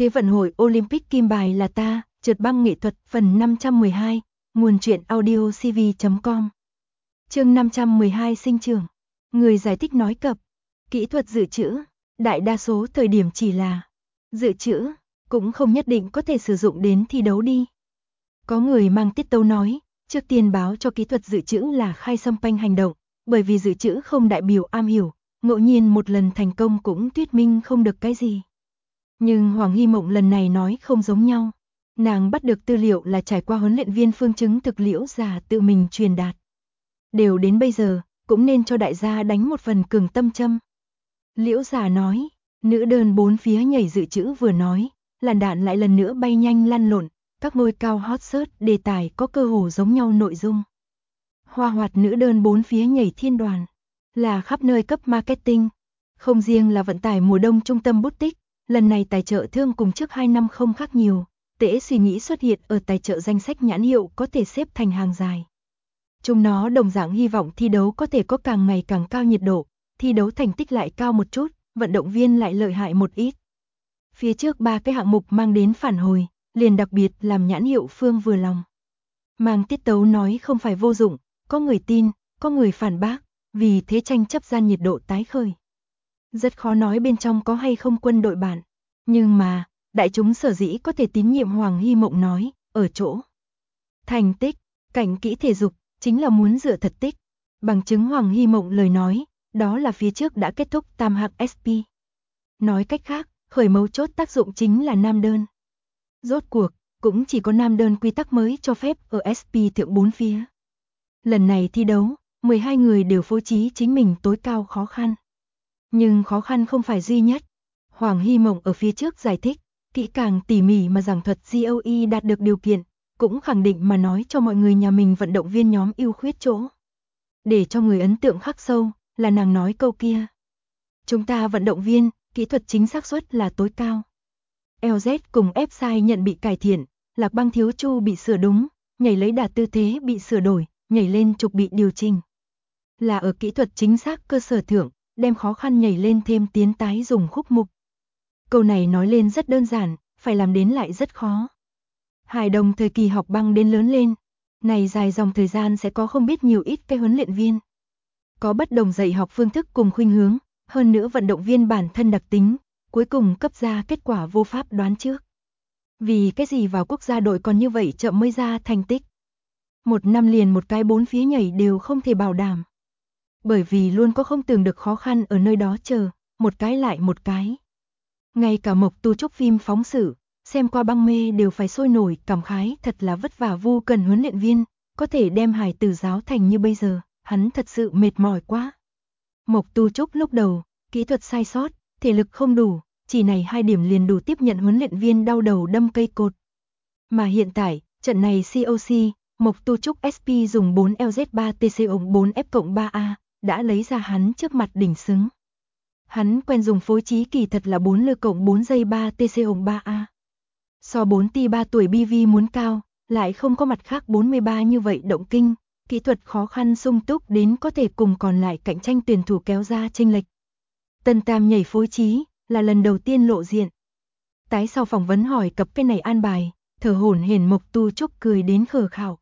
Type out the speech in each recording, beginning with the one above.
Thế vận hội Olympic kim bài là ta, trượt băng nghệ thuật phần 512, nguồn truyện audio cv.com. Chương 512 sinh trưởng. Người giải thích nói cập. Kỹ thuật dự trữ, đại đa số thời điểm chỉ là dự trữ, cũng không nhất định có thể sử dụng đến thi đấu đi. Có người mang tiết tấu nói, trước tiên báo cho kỹ thuật dự trữ là khai xâm panh hành động, bởi vì dự trữ không đại biểu am hiểu, ngẫu nhiên một lần thành công cũng thuyết minh không được cái gì. Nhưng Hoàng Hy Mộng lần này nói không giống nhau. Nàng bắt được tư liệu là trải qua huấn luyện viên Phương Chứng thực Liễu Già tự mình truyền đạt. Đều đến bây giờ, cũng nên cho đại gia đánh một phần cường tâm châm. Liễu Già nói, nữ đơn bốn phía nhảy dự trữ vừa nói, làn đạn lại lần nữa bay nhanh lăn lộn, các ngôi cao hot search đề tài có cơ hồ giống nhau nội dung. Hoa hoạt nữ đơn bốn phía nhảy thiên đoàn, là khắp nơi cấp marketing, không riêng là vận tải mùa đông trung tâm boutique, lần này tài trợ thương cùng trước 2 năm không khác nhiều, tễ suy nghĩ xuất hiện ở tài trợ danh sách nhãn hiệu có thể xếp thành hàng dài. Chúng nó đồng dạng hy vọng thi đấu có thể có càng ngày càng cao nhiệt độ, thi đấu thành tích lại cao một chút, vận động viên lại lợi hại một ít. Phía trước 3 cái hạng mục mang đến phản hồi, liền đặc biệt làm nhãn hiệu Phương vừa lòng. Mang tiết tấu nói không phải vô dụng, có người tin, có người phản bác, vì thế tranh chấp gian nhiệt độ tái khởi. Rất khó nói bên trong có hay không quân đội bạn, nhưng mà, đại chúng sở dĩ có thể tín nhiệm Hoàng Hy Mộng nói, ở chỗ. Thành tích, cảnh kỹ thể dục, chính là muốn dựa thật tích. Bằng chứng Hoàng Hy Mộng lời nói, đó là phía trước đã kết thúc tam hạng SP. Nói cách khác, khởi mấu chốt tác dụng chính là nam đơn. Rốt cuộc, cũng chỉ có nam đơn quy tắc mới cho phép ở SP thượng 4 phía. Lần này thi đấu, 12 người đều phối trí chính mình tối cao khó khăn. Nhưng khó khăn không phải duy nhất. Hoàng Hy Mộng ở phía trước giải thích, kỹ càng tỉ mỉ mà giảng thuật GOE đạt được điều kiện, cũng khẳng định mà nói cho mọi người nhà mình vận động viên nhóm ưu khuyết chỗ. Để cho người ấn tượng khắc sâu, là nàng nói câu kia. Chúng ta vận động viên, kỹ thuật chính xác suất là tối cao. LZ cùng F-Size nhận bị cải thiện, Lạc Băng thiếu chu bị sửa đúng, nhảy lấy đà tư thế bị sửa đổi, nhảy lên trục bị điều chỉnh. Là ở kỹ thuật chính xác cơ sở thượng, đem khó khăn nhảy lên thêm tiến tái dùng khúc mục. Câu này nói lên rất đơn giản, phải làm đến lại rất khó. Hài đồng thời kỳ học băng đến lớn lên, này dài dòng thời gian sẽ có không biết nhiều ít cái huấn luyện viên. Có bất đồng dạy học phương thức cùng khuynh hướng, hơn nữa vận động viên bản thân đặc tính, cuối cùng cấp ra kết quả vô pháp đoán trước. Vì cái gì vào quốc gia đội còn như vậy chậm mới ra thành tích. Một năm liền một cái 4 phía nhảy đều không thể bảo đảm. Bởi vì luôn có không tưởng được khó khăn ở nơi đó chờ, một cái lại một cái. Ngay cả Mộc Tu Trúc phim phóng sự, xem qua băng mê đều phải sôi nổi cảm khái thật là vất vả vu cần huấn luyện viên, có thể đem hài tử giáo thành như bây giờ, hắn thật sự mệt mỏi quá. Mộc Tu Trúc lúc đầu, kỹ thuật sai sót, thể lực không đủ, chỉ này 2 điểm liền đủ tiếp nhận huấn luyện viên đau đầu đâm cây cột. Mà hiện tại, trận này COC, Mộc Tu Trúc SP dùng 4 LZ3 TC 4 F+3A, đã lấy ra hắn trước mặt đỉnh xứng. Hắn quen dùng phối trí kỳ thật là 4 lư cộng 4 giây 3 TC3A. So 4 T 3 tuổi BV muốn cao, lại không có mặt khác 43 như vậy động kinh, kỹ thuật khó khăn sung túc đến có thể cùng còn lại cạnh tranh tuyển thủ kéo ra chênh lệch. Tân Tam nhảy phối trí, là lần đầu tiên lộ diện. Tái sau phỏng vấn hỏi cặp cái này an bài, thở hổn hển Mộc Tu Trúc cười đến khờ khạo.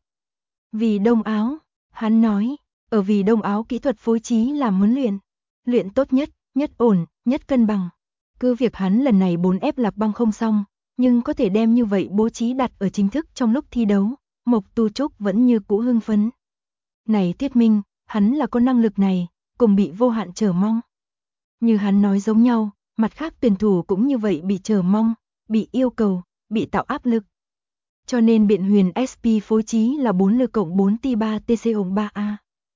Vì Đông Áo, hắn nói, ở vì Đông Áo kỹ thuật phối trí làm huấn luyện tốt nhất, nhất ổn, nhất cân bằng. Cứ việc hắn lần này 4F Lạc Băng không xong, nhưng có thể đem như vậy bố trí đặt ở chính thức trong lúc thi đấu, Mộc Tu Trúc vẫn như cũ hưng phấn. Này thuyết minh, hắn là có năng lực này, cùng bị vô hạn chờ mong. Như hắn nói giống nhau, mặt khác tuyển thủ cũng như vậy bị chờ mong, bị yêu cầu, bị tạo áp lực. Cho nên Biện Huyền SP phối trí là 4 lư cộng 4 T3 TC3A.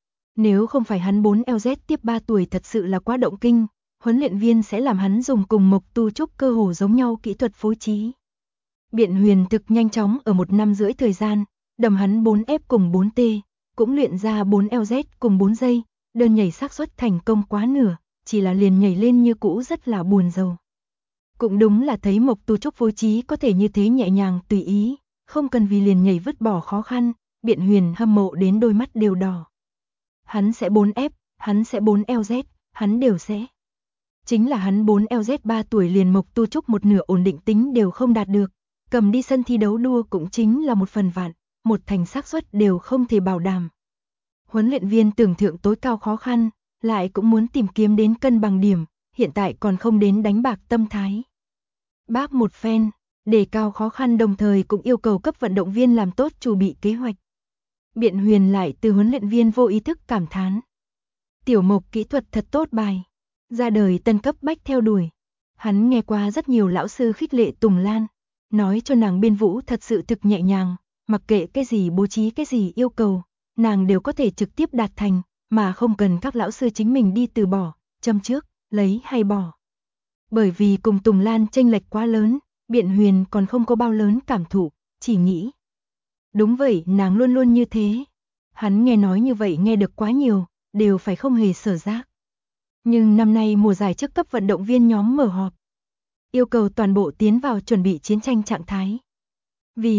Nếu không phải hắn 4 LZ tiếp 3 tuổi thật sự là quá động kinh, huấn luyện viên sẽ làm hắn dùng cùng Mộc Tu Trúc cơ hồ giống nhau kỹ thuật phối trí. Biện Huyền thực nhanh chóng ở 1 năm rưỡi thời gian, đầm hắn 4F cùng 4T, cũng luyện ra 4 LZ cùng 4 giây, đơn nhảy xác suất thành công quá nửa, chỉ là liền nhảy lên như cũ rất là buồn rầu. Cũng đúng là thấy Mộc Tu Trúc phối trí có thể như thế nhẹ nhàng tùy ý, không cần vì liền nhảy vứt bỏ khó khăn, Biện Huyền hâm mộ đến đôi mắt đều đỏ. Hắn sẽ 4F, hắn sẽ 4 LZ, hắn đều sẽ. Chính là hắn 4LZ3 tuổi liền Mộc Tu Trúc một nửa ổn định tính đều không đạt được, cầm đi sân thi đấu đua cũng chính là một phần vạn, một thành xác suất đều không thể bảo đảm. Huấn luyện viên tưởng thượng tối cao khó khăn, lại cũng muốn tìm kiếm đến cân bằng điểm, hiện tại còn không đến đánh bạc tâm thái. Bác một phen, đề cao khó khăn đồng thời cũng yêu cầu cấp vận động viên làm tốt chuẩn bị kế hoạch. Biện Huyền lại từ huấn luyện viên vô ý thức cảm thán. Tiểu Mộc kỹ thuật thật tốt bài, ra đời tân cấp bách theo đuổi. Hắn nghe qua rất nhiều lão sư khích lệ Tùng Lan, nói cho nàng biên vũ thật sự thực nhẹ nhàng, mặc kệ cái gì bố trí cái gì yêu cầu, nàng đều có thể trực tiếp đạt thành, mà không cần các lão sư chính mình đi từ bỏ, châm trước, lấy hay bỏ. Bởi vì cùng Tùng Lan chênh lệch quá lớn, Biện Huyền còn không có bao lớn cảm thụ, chỉ nghĩ. Đúng vậy, nàng luôn luôn như thế. Hắn nghe nói như vậy nghe được quá nhiều, đều phải không hề sở giác. Nhưng năm nay mùa giải trước cấp vận động viên nhóm mở họp, yêu cầu toàn bộ tiến vào chuẩn bị chiến tranh trạng thái. Vì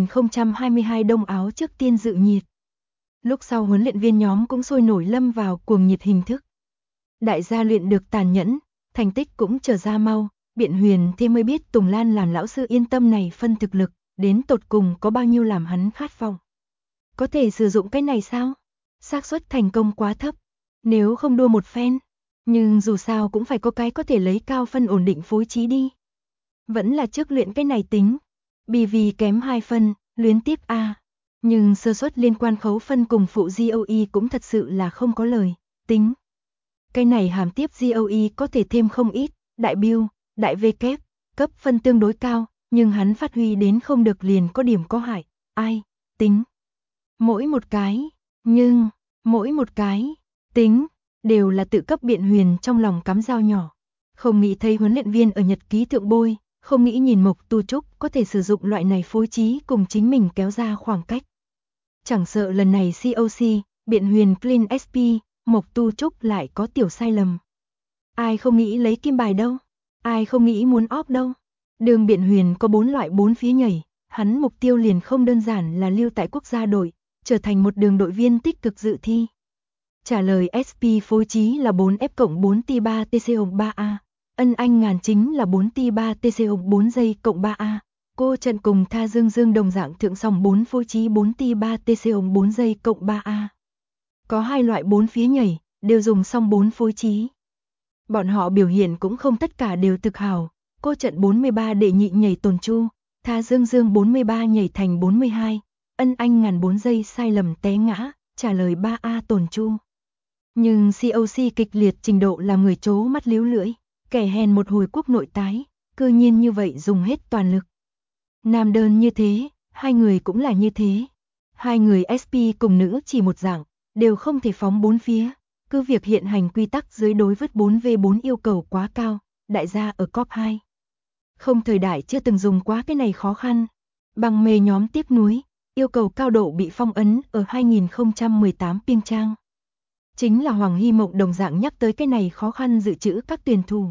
2022 Đông Áo trước tiên dự nhiệt. Lúc sau huấn luyện viên nhóm cũng sôi nổi lâm vào cuồng nhiệt hình thức. Đại gia luyện được tàn nhẫn, thành tích cũng trở ra mau, Biện Huyền thêm mới biết Tùng Lan làm lão sư yên tâm này phân thực lực, đến tột cùng có bao nhiêu làm hắn khát vọng. Có thể sử dụng cái này sao? Xác suất thành công quá thấp, nếu không đua một phen, nhưng dù sao cũng phải có cái có thể lấy cao phân ổn định phối trí đi. Vẫn là trước luyện cái này tính, BV kém 2 phân, luyến tiếp A. Nhưng sơ suất liên quan khấu phân cùng phụ GOE cũng thật sự là không có lời, tính. Cái này hàm tiếp GOE có thể thêm không ít, đại biêu, đại V kép, cấp phân tương đối cao, nhưng hắn phát huy đến không được liền có điểm có hại, ai, tính. Mỗi một cái, nhưng, mỗi một cái, tính, đều là tự cấp Biện Huyền trong lòng cắm dao nhỏ. Không nghĩ thấy huấn luyện viên ở nhật ký thượng bôi, không nghĩ nhìn Mộc Tu Trúc có thể sử dụng loại này phối trí cùng chính mình kéo ra khoảng cách. Chẳng sợ lần này COC, Biện Huyền Clean SP, Mộc Tu Trúc lại có tiểu sai lầm. Ai không nghĩ lấy kim bài đâu, ai không nghĩ muốn óp đâu. Đường Biện Huyền có 4 loại 4 phía nhảy, hắn mục tiêu liền không đơn giản là lưu tại quốc gia đội, trở thành một đường đội viên tích cực dự thi. Trả lời SP phối trí là 4F cộng 4T3 TC3A. Ân Anh Ngàn chính là 4T3 TC4 giây cộng 3A. Cô trận cùng Tha Dương Dương đồng dạng thượng song 4 phối trí 4T3 TC4 giây cộng 3A. Có hai loại 4 phía nhảy, đều dùng song 4 phối trí. Bọn họ biểu hiện cũng không tất cả đều thực hảo. Cô trận 43 đệ nhị nhảy tồn chu, Tha Dương Dương 43 nhảy thành 42. Ân Anh Ngàn 4 giây sai lầm té ngã, trả lời 3A tồn chu. Nhưng COC kịch liệt trình độ làm người trố mắt líu lưỡi, kẻ hèn một hồi quốc nội tái, cư nhiên như vậy dùng hết toàn lực. Nam đơn như thế, hai người cũng là như thế. Hai người SP cùng nữ chỉ một dạng, đều không thể phóng bốn phía, cứ việc hiện hành quy tắc dưới đối vứt 4v4 yêu cầu quá cao, đại gia ở COP 2. Không thời đại chưa từng dùng quá cái này khó khăn. Bằng mê nhóm tiếp núi, yêu cầu cao độ bị phong ấn ở 2018 Pyeongchang. Chính là Hoàng Hy Mộng đồng dạng nhắc tới cái này khó khăn dự trữ các tuyển thủ.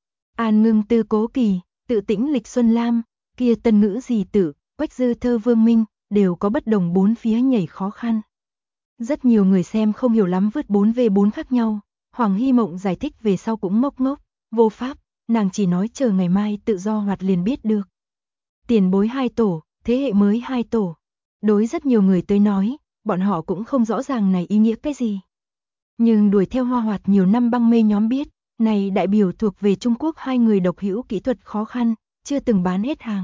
An Ngưng Tư Cố Kỳ, Tự Tĩnh Lịch Xuân Lam, kia Tân Ngữ Dì Tử, Quách Dư Thơ Vương Minh, đều có bất đồng 4 phía nhảy khó khăn. Rất nhiều người xem không hiểu lắm vứt 4v4 khác nhau, Hoàng Hy Mộng giải thích về sau cũng ngốc ngốc, vô pháp, nàng chỉ nói chờ ngày mai tự do hoạt liền biết được. Tiền bối 2 tổ, thế hệ mới 2 tổ. Đối rất nhiều người tới nói, bọn họ cũng không rõ ràng này ý nghĩa cái gì. Nhưng đuổi theo Hoa Hoạt nhiều năm băng mê nhóm biết, này đại biểu thuộc về Trung Quốc hai người độc hữu kỹ thuật khó khăn, chưa từng bán hết hàng.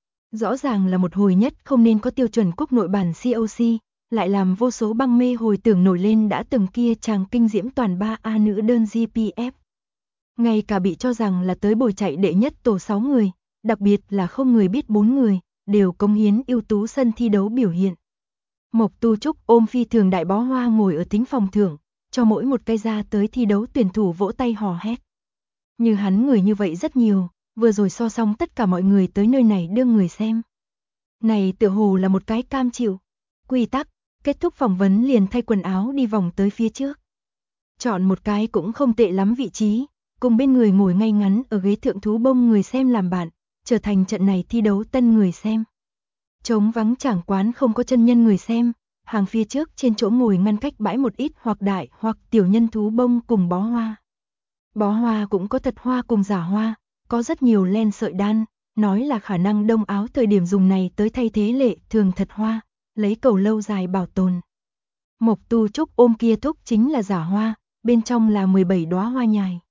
Rõ ràng là một hồi nhất không nên có tiêu chuẩn quốc nội bản COC, lại làm vô số băng mê hồi tưởng nổi lên đã từng kia chàng kinh diễm toàn 3A nữ đơn GPF. Ngay cả bị cho rằng là tới bồi chạy đệ nhất tổ 6 người, đặc biệt là không người biết 4 người, đều cống hiến ưu tú sân thi đấu biểu hiện. Mộc Tu Trúc ôm phi thường đại bó hoa ngồi ở thính phòng thưởng, cho mỗi một cái ra tới thi đấu tuyển thủ vỗ tay hò hét. Như hắn người như vậy rất nhiều, vừa rồi so xong tất cả mọi người tới nơi này đương người xem. Này tựa hồ là một cái cam chịu. Quy tắc, kết thúc phỏng vấn liền thay quần áo đi vòng tới phía trước. Chọn một cái cũng không tệ lắm vị trí, cùng bên người ngồi ngay ngắn ở ghế thượng thú bông người xem làm bạn, trở thành trận này thi đấu tân người xem. Trống vắng chẳng quán không có chân nhân người xem, hàng phía trước trên chỗ ngồi ngăn cách bãi một ít hoặc đại hoặc tiểu nhân thú bông cùng bó hoa. Bó hoa cũng có thật hoa cùng giả hoa, có rất nhiều len sợi đan, nói là khả năng đông áo thời điểm dùng này tới thay thế lệ thường thật hoa, lấy cầu lâu dài bảo tồn. Mộc Tu Trúc ôm kia thúc chính là giả hoa, bên trong là 17 đóa hoa nhài.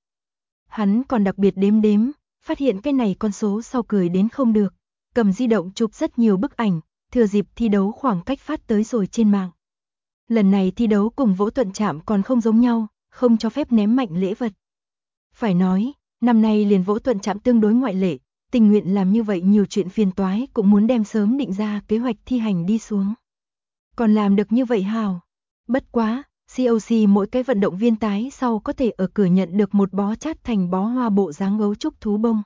Hắn còn đặc biệt đếm đếm, phát hiện cái này con số sau cười đến không được, cầm di động chụp rất nhiều bức ảnh, thừa dịp thi đấu khoảng cách phát tới rồi trên mạng. Lần này thi đấu cùng Vỗ Tuận Trạm còn không giống nhau, không cho phép ném mạnh lễ vật. Phải nói, năm nay liền Vỗ Tuận Trạm tương đối ngoại lệ, tình nguyện làm như vậy nhiều chuyện phiền toái cũng muốn đem sớm định ra kế hoạch thi hành đi xuống. Còn làm được như vậy hào. Bất quá, COC mỗi cái vận động viên tái sau có thể ở cửa nhận được một bó chát thành bó hoa bộ dáng gấu trúc thú bông.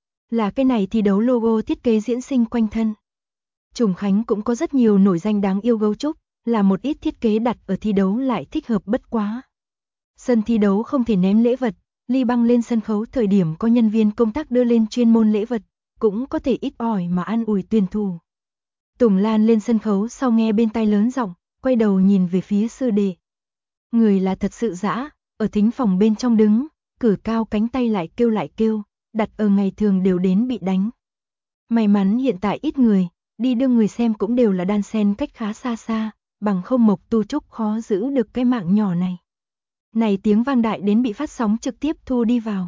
Là cái này thi đấu logo thiết kế diễn sinh quanh thân. Trùng Khánh cũng có rất nhiều nổi danh đáng yêu gấu trúc, là một ít thiết kế đặt ở thi đấu lại thích hợp bất quá. Sân thi đấu không thể ném lễ vật, Ly Băng lên sân khấu thời điểm có nhân viên công tác đưa lên chuyên môn lễ vật, cũng có thể ít ỏi mà an ủi tuyển thủ. Tùng Lan lên sân khấu sau nghe bên tai lớn giọng, quay đầu nhìn về phía sư đệ. Người là thật sự dã, ở thính phòng bên trong đứng, cử cao cánh tay lại kêu, đặt ở ngày thường đều đến bị đánh. May mắn hiện tại ít người, đi đưa người xem cũng đều là đan sen cách khá xa xa, bằng không Mộc Tu Trúc khó giữ được cái mạng nhỏ này. Này tiếng vang đại đến bị phát sóng trực tiếp thu đi vào.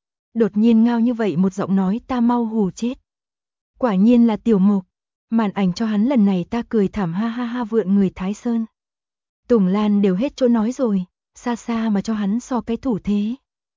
Đột nhiên ngao như vậy một giọng nói ta mau hù chết. Quả nhiên là Tiểu Mộc, màn ảnh cho hắn lần này ta cười thảm ha ha ha vượn người Thái Sơn. Tùng Lan đều hết chỗ nói rồi, xa xa mà cho hắn so cái thủ thế.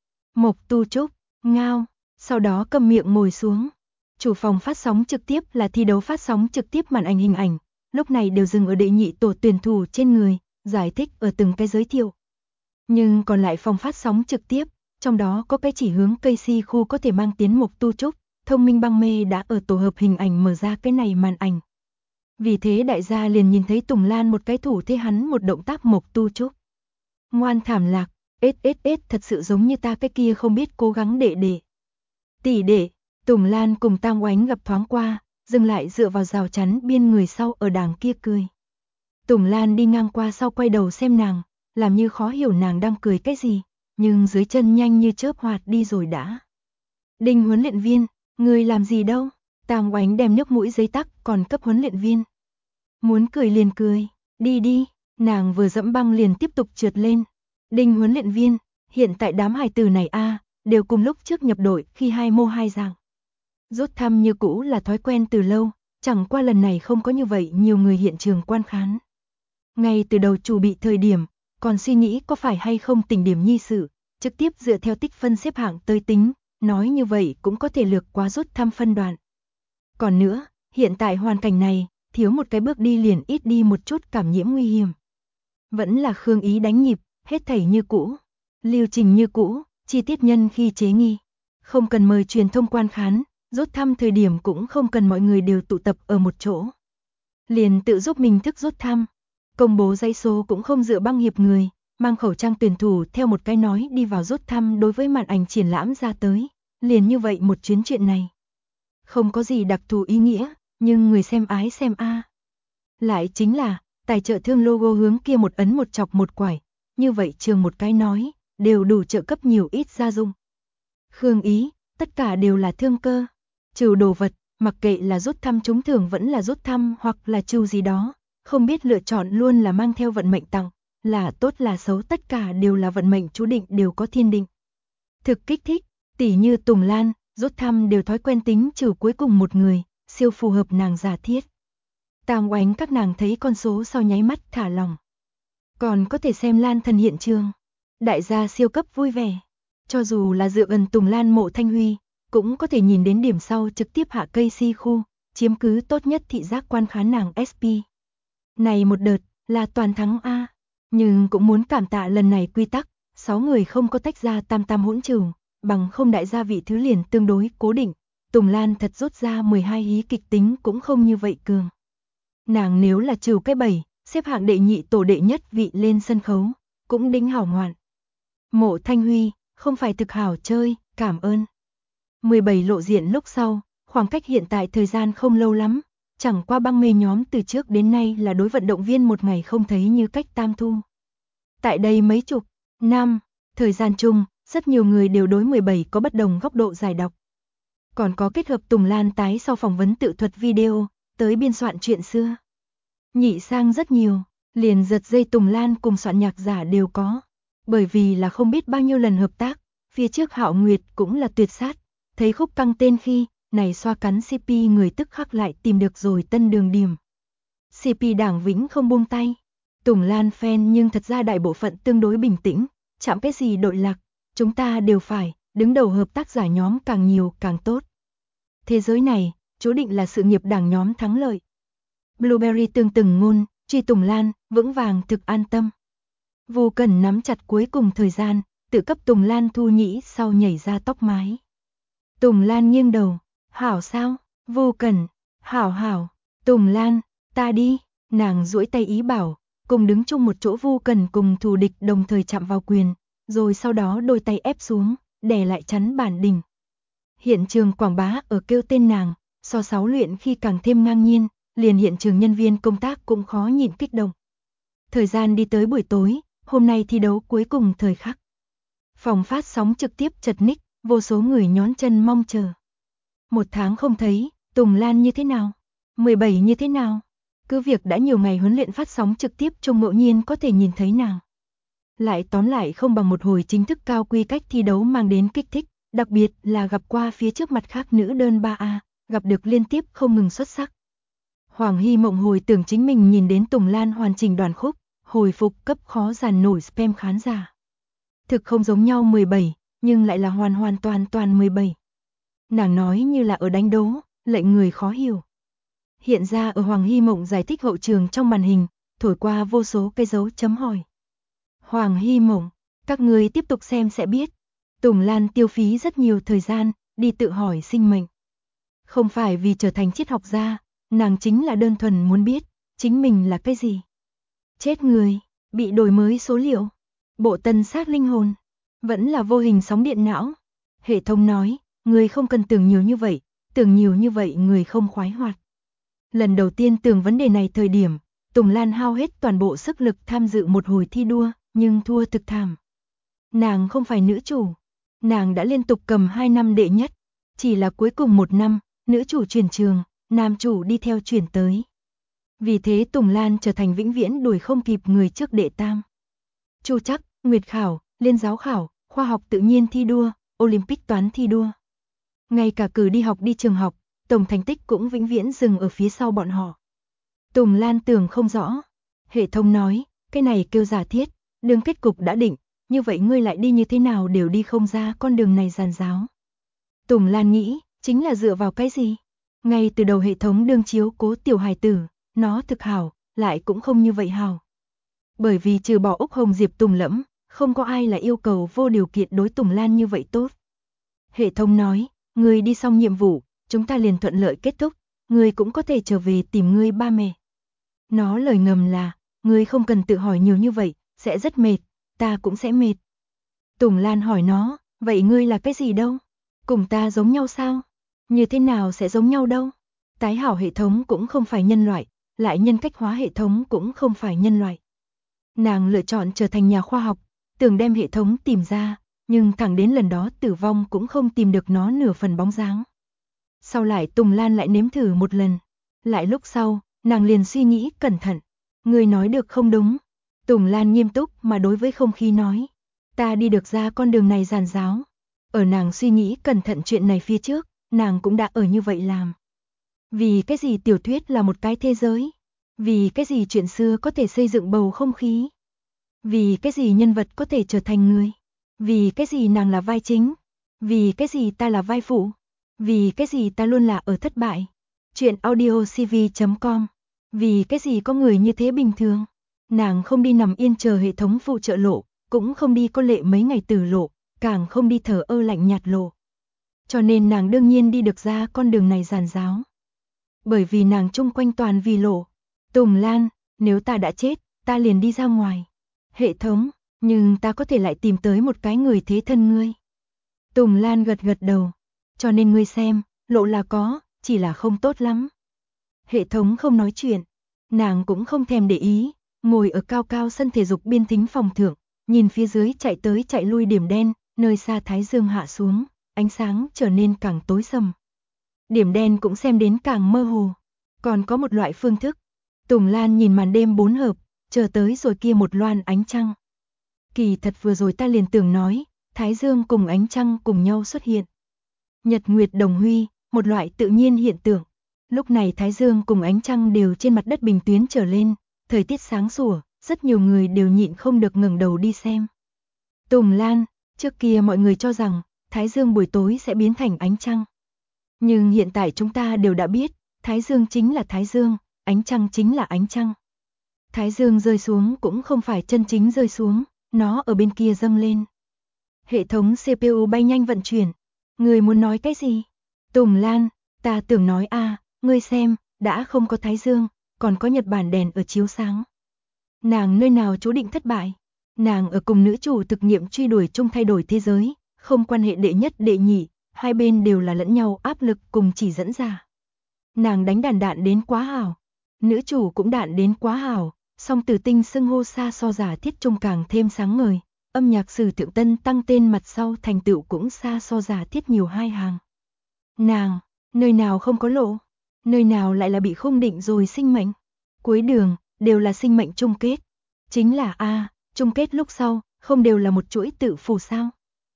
Mộc Tu Trúc, ngao, sau đó cầm miệng ngồi xuống. Chủ phòng phát sóng trực tiếp là thi đấu phát sóng trực tiếp màn ảnh hình ảnh, lúc này đều dừng ở đệ nhị tổ tuyển thủ trên người, giải thích ở từng cái giới thiệu. Nhưng còn lại phòng phát sóng trực tiếp, trong đó có cái chỉ hướng cây si khu có thể mang tiến Mộc Tu Trúc, Thông minh băng mê đã ở tổ hợp hình ảnh mở ra cái này màn ảnh. Vì thế đại gia liền nhìn thấy Tùng Lan một cái thủ thế hắn một động tác Mộc Tu Trúc. Ngoan thảm lạc, thật sự giống như ta cái kia không biết cố gắng đệ đệ. Tỷ đệ, Tùng Lan cùng Tam Oánh gặp thoáng qua, dừng lại dựa vào rào chắn biên người sau ở đàng kia cười. Tùng Lan đi ngang qua sau quay đầu xem nàng, làm như khó hiểu nàng đang cười cái gì, nhưng dưới chân nhanh như chớp hoạt đi rồi đã. Đinh huấn luyện viên, người làm gì đâu? Tam Oánh đem nước mũi giấy tắc còn cấp huấn luyện viên. Muốn cười liền cười, đi đi, nàng vừa dẫm băng liền tiếp tục trượt lên. Đinh huấn luyện viên, hiện tại đám hài tử này đều cùng lúc trước nhập đội khi hai mô hai dạng. Rút thăm như cũ là thói quen từ lâu, chẳng qua lần này không có như vậy nhiều người hiện trường quan khán. Ngay từ đầu chủ bị thời điểm, còn suy nghĩ có phải hay không tỉnh điểm nhi sự, trực tiếp dựa theo tích phân xếp hạng tới tính, nói như vậy cũng có thể lược qua rút thăm phân đoạn. Còn nữa, hiện tại hoàn cảnh này, thiếu một cái bước đi liền ít đi một chút cảm nhiễm nguy hiểm. Vẫn là Khương Ý đánh nhịp, hết thảy như cũ, lưu trình như cũ, chi tiết nhân khi chế nghi. Không cần mời truyền thông quan khán, rút thăm thời điểm cũng không cần mọi người đều tụ tập ở một chỗ. Liền tự giúp mình thức rút thăm. Công bố dãy số cũng không dựa băng hiệp người, mang khẩu trang tuyển thủ theo một cái nói đi vào rút thăm đối với màn ảnh triển lãm ra tới. Liền như vậy một chuyến chuyện này. Không có gì đặc thù ý nghĩa, nhưng người xem ái xem Lại chính là, tài trợ thương logo hướng kia một ấn một chọc một quải, như vậy trường một cái nói, đều đủ trợ cấp nhiều ít gia dụng. Khương Ý, tất cả đều là thương cơ, trừ đồ vật, mặc kệ là rút thăm trúng thưởng vẫn là rút thăm hoặc là trừ gì đó, không biết lựa chọn luôn là mang theo vận mệnh tặng, là tốt là xấu tất cả đều là vận mệnh chú định đều có thiên định. Thực kích thích, tỉ như Tùng Lan, rút thăm đều thói quen tính trừ cuối cùng một người, siêu phù hợp nàng giả thiết. Tam Oánh các nàng thấy con số sau nháy mắt thả lòng. Còn có thể xem Lan thần hiện trường. Đại gia siêu cấp vui vẻ. Cho dù là dựa gần Tùng Lan mộ Thanh Huy, cũng có thể nhìn đến điểm sau trực tiếp hạ cây si khu, chiếm cứ tốt nhất thị giác quan khán nàng SP. Này một đợt, là toàn thắng nhưng cũng muốn cảm tạ lần này quy tắc, 6 người không có tách ra tam tam hỗn trừ, bằng không đại gia vị thứ liền tương đối cố định. Tùng Lan thật rút ra 12 hí kịch tính cũng không như vậy cường. Nàng nếu là trừ cái 7, xếp hạng đệ nhị tổ đệ nhất vị lên sân khấu, cũng đính hảo ngoạn. Mộ Thanh Huy, không phải thực hảo chơi, cảm ơn. 17 lộ diện lúc sau, khoảng cách hiện tại thời gian không lâu lắm, chẳng qua băng mê nhóm từ trước đến nay là đối vận động viên một ngày không thấy như cách tam thu. Tại đây mấy chục năm, thời gian chung, rất nhiều người đều đối 17 có bất đồng góc độ giải đọc. Còn có kết hợp Tùng Lan tái sau phỏng vấn tự thuật video, tới biên soạn chuyện xưa. Nhị sang rất nhiều, liền giật dây Tùng Lan cùng soạn nhạc giả đều có. Bởi vì là không biết bao nhiêu lần hợp tác, phía trước Hạo Nguyệt cũng là tuyệt sát, thấy khúc căng tên khi, này xoa cắn CP người tức khắc lại tìm được rồi tân đường điểm. CP đảng vĩnh không buông tay. Tùng Lan fan nhưng thật ra đại bộ phận tương đối bình tĩnh, chạm cái gì đội lạc, chúng ta đều phải, đứng đầu hợp tác giả nhóm càng nhiều càng tốt. Thế giới này, chú định là sự nghiệp đảng nhóm thắng lợi. Blueberry tương từng ngôn, truy Tùng Lan, vững vàng thực an tâm. Vô Cần nắm chặt cuối cùng thời gian, tự cấp Tùng Lan thu nhĩ sau nhảy ra tóc mái. Tùng Lan nghiêng đầu, hảo sao, Vô Cần, hảo hảo, Tùng Lan, ta đi, nàng duỗi tay ý bảo, cùng đứng chung một chỗ Vô Cần cùng thù địch đồng thời chạm vào quyền, rồi sau đó đôi tay ép xuống, đè lại chắn bản đỉnh. Hiện trường quảng bá ở kêu tên nàng, so 6 luyện khi càng thêm ngang nhiên, liền hiện trường nhân viên công tác cũng khó nhịn kích động. Thời gian đi tới buổi tối, hôm nay thi đấu cuối cùng thời khắc. Phòng phát sóng trực tiếp chật ních, vô số người nhón chân mong chờ. 1 tháng không thấy, Tùng Lan như thế nào? 17 như thế nào? Cứ việc đã nhiều ngày huấn luyện phát sóng trực tiếp trông ngẫu nhiên có thể nhìn thấy nàng. Lại tóm lại không bằng một hồi chính thức cao quy cách thi đấu mang đến kích thích, đặc biệt là gặp qua phía trước mặt khác nữ đơn 3A, gặp được liên tiếp không ngừng xuất sắc. Hoàng Hy Mộng hồi tưởng chính mình nhìn đến Tùng Lan hoàn chỉnh đoàn khúc, hồi phục cấp khó giàn nổi spam khán giả. Thực không giống nhau 17, nhưng lại là hoàn toàn 17. Nàng nói như là ở đánh đố, lệnh người khó hiểu. Hiện ra ở Hoàng Hy Mộng giải thích hậu trường trong màn hình, thổi qua vô số cây dấu chấm hỏi. Hoàng Hy Mộng, các người tiếp tục xem sẽ biết. Tùng Lan tiêu phí rất nhiều thời gian, đi tự hỏi sinh mệnh. Không phải vì trở thành triết học gia, nàng chính là đơn thuần muốn biết, chính mình là cái gì. Chết người, bị đổi mới số liệu, bộ tân xác linh hồn, vẫn là vô hình sóng điện não. Hệ thống nói, người không cần tưởng nhiều như vậy người không khoái hoạt. Lần đầu tiên tưởng vấn đề này thời điểm, Tùng Lan hao hết toàn bộ sức lực tham dự một hồi thi đua, nhưng thua thực thảm. Nàng không phải nữ chủ, nàng đã liên tục cầm 2 năm đệ nhất, chỉ là cuối cùng 1 năm, nữ chủ chuyển trường, nam chủ đi theo chuyển tới. Vì thế Tùng Lan trở thành vĩnh viễn đuổi không kịp người trước đệ tam. Chu Trắc, Nguyệt khảo, Liên giáo khảo, khoa học tự nhiên thi đua, Olympic toán thi đua. Ngay cả cử đi học đi trường học, tổng thành tích cũng vĩnh viễn dừng ở phía sau bọn họ. Tùng Lan tưởng không rõ. Hệ thống nói, cái này kêu giả thiết, đường kết cục đã định, như vậy ngươi lại đi như thế nào đều đi không ra con đường này giàn giáo. Tùng Lan nghĩ, chính là dựa vào cái gì? Ngay từ đầu hệ thống đương chiếu cố tiểu hài tử, nó thực hảo, lại cũng không như vậy hảo. Bởi vì trừ bỏ Úc Hồng Diệp Tùng Lẫm, không có ai là yêu cầu vô điều kiện đối Tùng Lan như vậy tốt. Hệ thống nói, ngươi đi xong nhiệm vụ, chúng ta liền thuận lợi kết thúc, ngươi cũng có thể trở về tìm ngươi ba mẹ. Nó lời ngầm là, ngươi không cần tự hỏi nhiều như vậy, sẽ rất mệt, ta cũng sẽ mệt. Tùng Lan hỏi nó, vậy ngươi là cái gì đâu? Cùng ta giống nhau sao? Như thế nào sẽ giống nhau đâu? Tái hảo hệ thống cũng không phải nhân loại, lại nhân cách hóa hệ thống cũng không phải nhân loại. Nàng lựa chọn trở thành nhà khoa học, tưởng đem hệ thống tìm ra, nhưng thẳng đến lần đó tử vong cũng không tìm được nó nửa phần bóng dáng. Sau lại Tùng Lan lại nếm thử một lần, lại lúc sau, nàng liền suy nghĩ cẩn thận. Người nói được không đúng. Tùng Lan nghiêm túc mà đối với không khí nói. Ta đi được ra con đường này giàn giáo. Ở nàng suy nghĩ cẩn thận chuyện này phía trước, nàng cũng đã ở như vậy làm. Vì cái gì tiểu thuyết là một cái thế giới? Vì cái gì chuyện xưa có thể xây dựng bầu không khí? Vì cái gì nhân vật có thể trở thành người? Vì cái gì nàng là vai chính? Vì cái gì ta là vai phụ? Vì cái gì ta luôn là ở thất bại? Chuyện audiocv.com. Vì cái gì có người như thế bình thường? Nàng không đi nằm yên chờ hệ thống phụ trợ lộ, cũng không đi có lệ mấy ngày tử lộ, càng không đi thở ơ lạnh nhạt lộ. Cho nên nàng đương nhiên đi được ra con đường này giàn giáo. Bởi vì nàng chung quanh toàn vì lộ. Tùng Lan, nếu ta đã chết, ta liền đi ra ngoài. Hệ thống, nhưng ta có thể lại tìm tới một cái người thế thân ngươi. Tùng Lan gật gật đầu. Cho nên ngươi xem, lộ là có, chỉ là không tốt lắm. Hệ thống không nói chuyện, nàng cũng không thèm để ý, ngồi ở cao cao sân thể dục biên thính phòng thượng, nhìn phía dưới chạy tới chạy lui điểm đen, nơi xa thái dương hạ xuống, ánh sáng trở nên càng tối sầm. Điểm đen cũng xem đến càng mơ hồ. Còn có một loại phương thức. Tùng Lan nhìn màn đêm bốn hợp, chờ tới rồi kia một loan ánh trăng. Kỳ thật vừa rồi ta liền tưởng nói, thái dương cùng ánh trăng cùng nhau xuất hiện. Nhật nguyệt đồng huy, một loại tự nhiên hiện tượng. Lúc này thái dương cùng ánh trăng đều trên mặt đất bình tuyến trở lên, thời tiết sáng sủa, rất nhiều người đều nhịn không được ngẩng đầu đi xem. Tùng Lan, trước kia mọi người cho rằng, thái dương buổi tối sẽ biến thành ánh trăng. Nhưng hiện tại chúng ta đều đã biết, thái dương chính là thái dương, ánh trăng chính là ánh trăng. Thái dương rơi xuống cũng không phải chân chính rơi xuống, nó ở bên kia dâng lên. Hệ thống CPU bay nhanh vận chuyển. Người muốn nói cái gì? Tùng Lan, ta tưởng nói ngươi xem, đã không có thái dương, còn có Nhật Bản đèn ở chiếu sáng. Nàng nơi nào chú định thất bại? Nàng ở cùng nữ chủ thực nghiệm truy đuổi chung thay đổi thế giới, không quan hệ đệ nhất đệ nhị, hai bên đều là lẫn nhau áp lực cùng chỉ dẫn ra. Nàng đánh đạn đến quá hảo, nữ chủ cũng đạn đến quá hảo, song Tử Tinh xưng hô xa so giả thiết trung càng thêm sáng ngời, âm nhạc sử thượng tân tăng tên mặt sau thành tựu cũng xa so giả thiết nhiều hai hàng. Nàng, nơi nào không có lộ, nơi nào lại là bị khung định rồi sinh mệnh, cuối đường, đều là sinh mệnh chung kết. Chính là chung kết lúc sau, không đều là một chuỗi tự phù sao.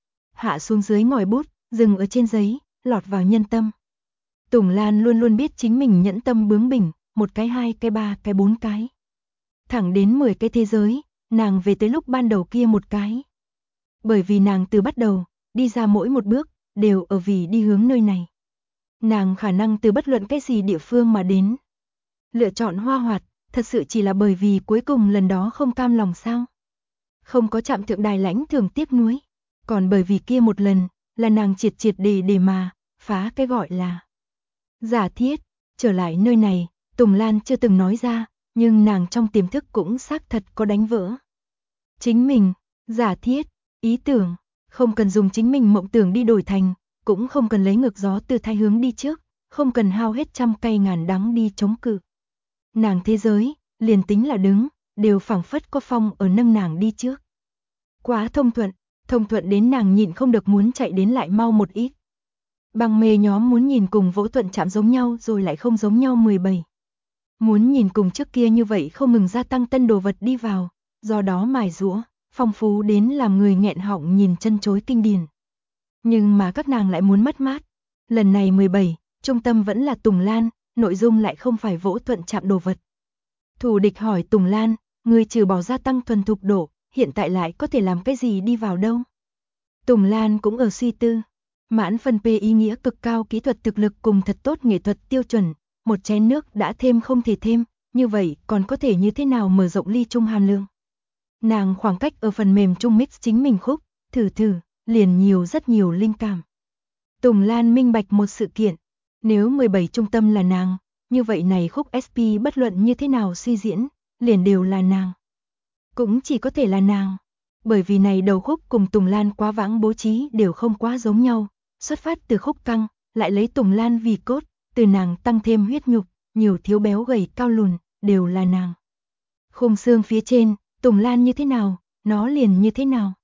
Hạ xuống dưới ngòi bút, dừng ở trên giấy, lọt vào nhân tâm. Tùng Lan luôn luôn biết chính mình nhẫn tâm bướng bỉnh, một cái hai cái ba cái bốn cái. Thẳng đến 10 cái thế giới, nàng về tới lúc ban đầu kia một cái. Bởi vì nàng từ bắt đầu, đi ra mỗi một bước, đều ở vì đi hướng nơi này. Nàng khả năng từ bất luận cái gì địa phương mà đến. Lựa chọn Hoa Hoạt, thật sự chỉ là bởi vì cuối cùng lần đó không cam lòng sao. Không có chạm thượng đài lãnh thường tiếc nuối. Còn bởi vì kia một lần, là nàng triệt để mà, phá cái gọi là giả thiết, trở lại nơi này, Tùng Lan chưa từng nói ra, nhưng nàng trong tiềm thức cũng xác thật có đánh vỡ. Chính mình, giả thiết, ý tưởng, không cần dùng chính mình mộng tưởng đi đổi thành, cũng không cần lấy ngược gió từ thay hướng đi trước, không cần hao hết trăm cay ngàn đắng đi chống cự. Nàng thế giới, liền tính là đứng, đều phảng phất có phong ở nâng nàng đi trước. Quá thông thuận đến nàng nhịn không được muốn chạy đến lại mau một ít. Băng mê nhóm muốn nhìn cùng Vỗ Thuận chạm giống nhau rồi lại không giống nhau 17. Muốn nhìn cùng trước kia như vậy không ngừng gia tăng tân đồ vật đi vào, do đó mài giũa, phong phú đến làm người nghẹn họng nhìn chân chối kinh điển. Nhưng mà các nàng lại muốn mất mát. Lần này 17, trung tâm vẫn là Tùng Lan, nội dung lại không phải Vỗ Thuận chạm đồ vật. Thủ địch hỏi Tùng Lan, người trừ bỏ gia tăng thuần thục độ, hiện tại lại có thể làm cái gì đi vào đâu? Tùng Lan cũng ở suy tư. Mãn phân P ý nghĩa cực cao kỹ thuật thực lực cùng thật tốt nghệ thuật tiêu chuẩn, một chén nước đã thêm không thể thêm, như vậy còn có thể như thế nào mở rộng ly trung hàm lượng. Nàng khoảng cách ở phần mềm trung mix chính mình khúc, thử, liền nhiều rất nhiều linh cảm. Tùng Lan minh bạch một sự kiện, nếu 17 trung tâm là nàng, như vậy này khúc SP bất luận như thế nào suy diễn, liền đều là nàng. Cũng chỉ có thể là nàng, bởi vì này đầu khúc cùng Tùng Lan quá vãng bố trí đều không quá giống nhau, xuất phát từ khúc căng, lại lấy Tùng Lan vì cốt, từ nàng tăng thêm huyết nhục, nhiều thiếu béo gầy cao lùn, đều là nàng. Khung xương phía trên, Tùng Lan như thế nào, nó liền như thế nào.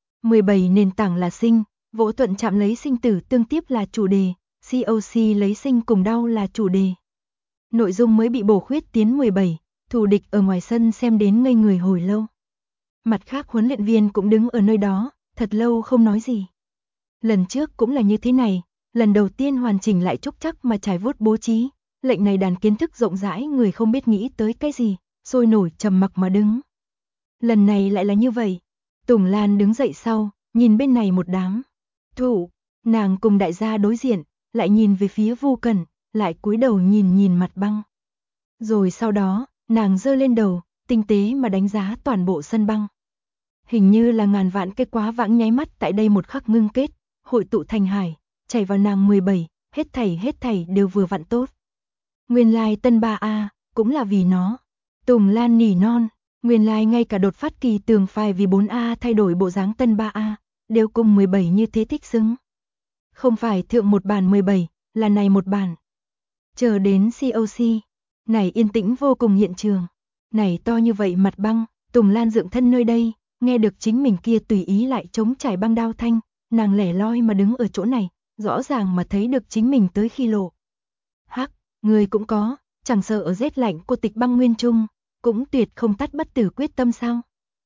17 nền tảng là sinh, Vỗ Thuận chạm lấy sinh tử tương tiếp là chủ đề, COC lấy sinh cùng đau là chủ đề. Nội dung mới bị bổ khuyết tiến 17, thủ địch ở ngoài sân xem đến ngây người hồi lâu. Mặt khác huấn luyện viên cũng đứng ở nơi đó, thật lâu không nói gì. Lần trước cũng là như thế này, lần đầu tiên hoàn chỉnh lại trúc chắc mà trải vuốt bố trí, lệnh này đàn kiến thức rộng rãi người không biết nghĩ tới cái gì, sôi nổi trầm mặc mà đứng. Lần này lại là như vậy, Tùng Lan đứng dậy sau, nhìn bên này một đám. Thủ, nàng cùng đại gia đối diện, lại nhìn về phía Vu Cẩn, lại cúi đầu nhìn mặt băng. Rồi sau đó, nàng giơ lên đầu, tinh tế mà đánh giá toàn bộ sân băng. Hình như là ngàn vạn cái quá vãng nháy mắt tại đây một khắc ngưng kết, hội tụ thành hải, chảy vào nàng 17, hết thảy đều vừa vặn tốt. Nguyên lai tân 3A, cũng là vì nó. Tùng Lan nỉ non, nguyên lai ngay cả đột phát kỳ tường phai vì 4A thay đổi bộ dáng tân 3A, đều cùng 17 như thế thích xứng. Không phải thượng một bản 17, là này một bản. Chờ đến COC, này yên tĩnh vô cùng hiện trường. Này to như vậy mặt băng, Tùng Lan dựng thân nơi đây, nghe được chính mình kia tùy ý lại chống trải băng đao thanh, nàng lẻ loi mà đứng ở chỗ này, rõ ràng mà thấy được chính mình tới khi lộ. Hắc, người cũng có, chẳng sợ ở rét lạnh của Tịch Băng Nguyên Trung, cũng tuyệt không tắt bất tử quyết tâm sao?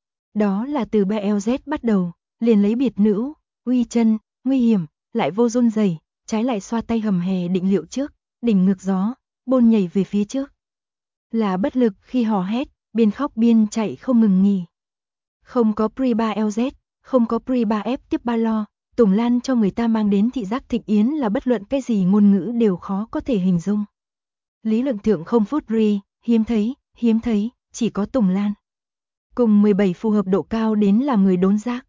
Đó là từ BLZ bắt đầu, liền lấy biệt nữ, uy chân, nguy hiểm, lại vô run rẩy, trái lại xoa tay hầm hè định liệu trước, đỉnh ngược gió, bôn nhảy về phía trước. Là bất lực khi hò hét, biên khóc biên chạy không ngừng nghỉ. Không có Pre-3LZ, không có Pre-3F tiếp ba lo, Tùng Lan cho người ta mang đến thị giác Thịnh Yến là bất luận cái gì ngôn ngữ đều khó có thể hình dung. Lý luận thượng không phút ri, hiếm thấy, chỉ có Tùng Lan. Cùng 17 phù hợp độ cao đến làm người đốn giác.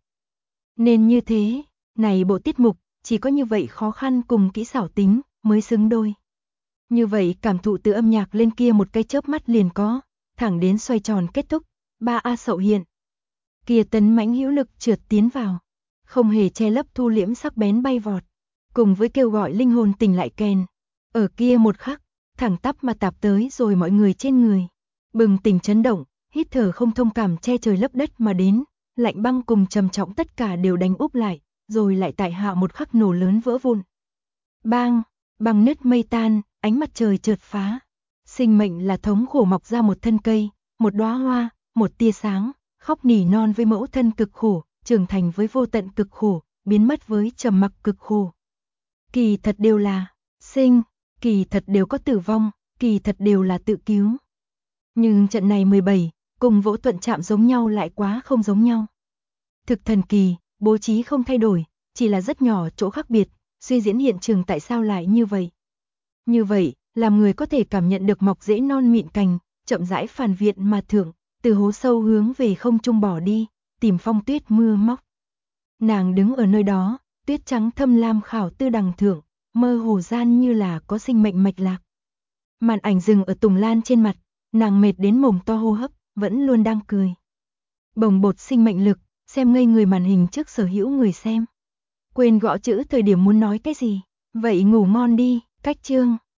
Nên như thế, này bộ tiết mục, chỉ có như vậy khó khăn cùng kỹ xảo tính, mới xứng đôi. Như vậy cảm thụ từ âm nhạc lên kia một cái chớp mắt liền có, thẳng đến xoay tròn kết thúc, 3A sậu hiện. Kia tấn mãnh hữu lực trượt tiến vào, không hề che lấp thu liễm sắc bén bay vọt, cùng với kêu gọi linh hồn tỉnh lại kèn. Ở kia một khắc, thẳng tắp mà tạp tới rồi mọi người trên người. Bừng tỉnh chấn động, hít thở không thông cảm che trời lấp đất mà đến, lạnh băng cùng trầm trọng tất cả đều đánh úp lại, rồi lại tại hạ một khắc nổ lớn vỡ vụn. Bang, băng nứt mây tan, ánh mặt trời chợt phá. Sinh mệnh là thống khổ mọc ra một thân cây, một đóa hoa, một tia sáng, khóc nỉ non với mẫu thân cực khổ, trưởng thành với vô tận cực khổ, biến mất với trầm mặc cực khổ. Kỳ thật đều là sinh, kỳ thật đều có tử vong, kỳ thật đều là tự cứu. Nhưng trận này 17, cùng Vỗ Tuận chạm giống nhau lại quá không giống nhau. Thực thần kỳ, bố trí không thay đổi, chỉ là rất nhỏ chỗ khác biệt, suy diễn hiện trường tại sao lại như vậy. Như vậy, làm người có thể cảm nhận được mọc rễ non mịn cành, chậm rãi phản viện mà thượng, từ hố sâu hướng về không trung bỏ đi, tìm phong tuyết mưa móc. Nàng đứng ở nơi đó, tuyết trắng thâm lam khảo tư đằng thượng, mơ hồ gian như là có sinh mệnh mạch lạc. Màn ảnh dừng ở Tùng Lan trên mặt, nàng mệt đến mồm to hô hấp, vẫn luôn đang cười. Bồng bột sinh mệnh lực, xem ngây người màn hình trước sở hữu người xem. Quên gõ chữ thời điểm muốn nói cái gì, vậy ngủ ngon đi, cách chương.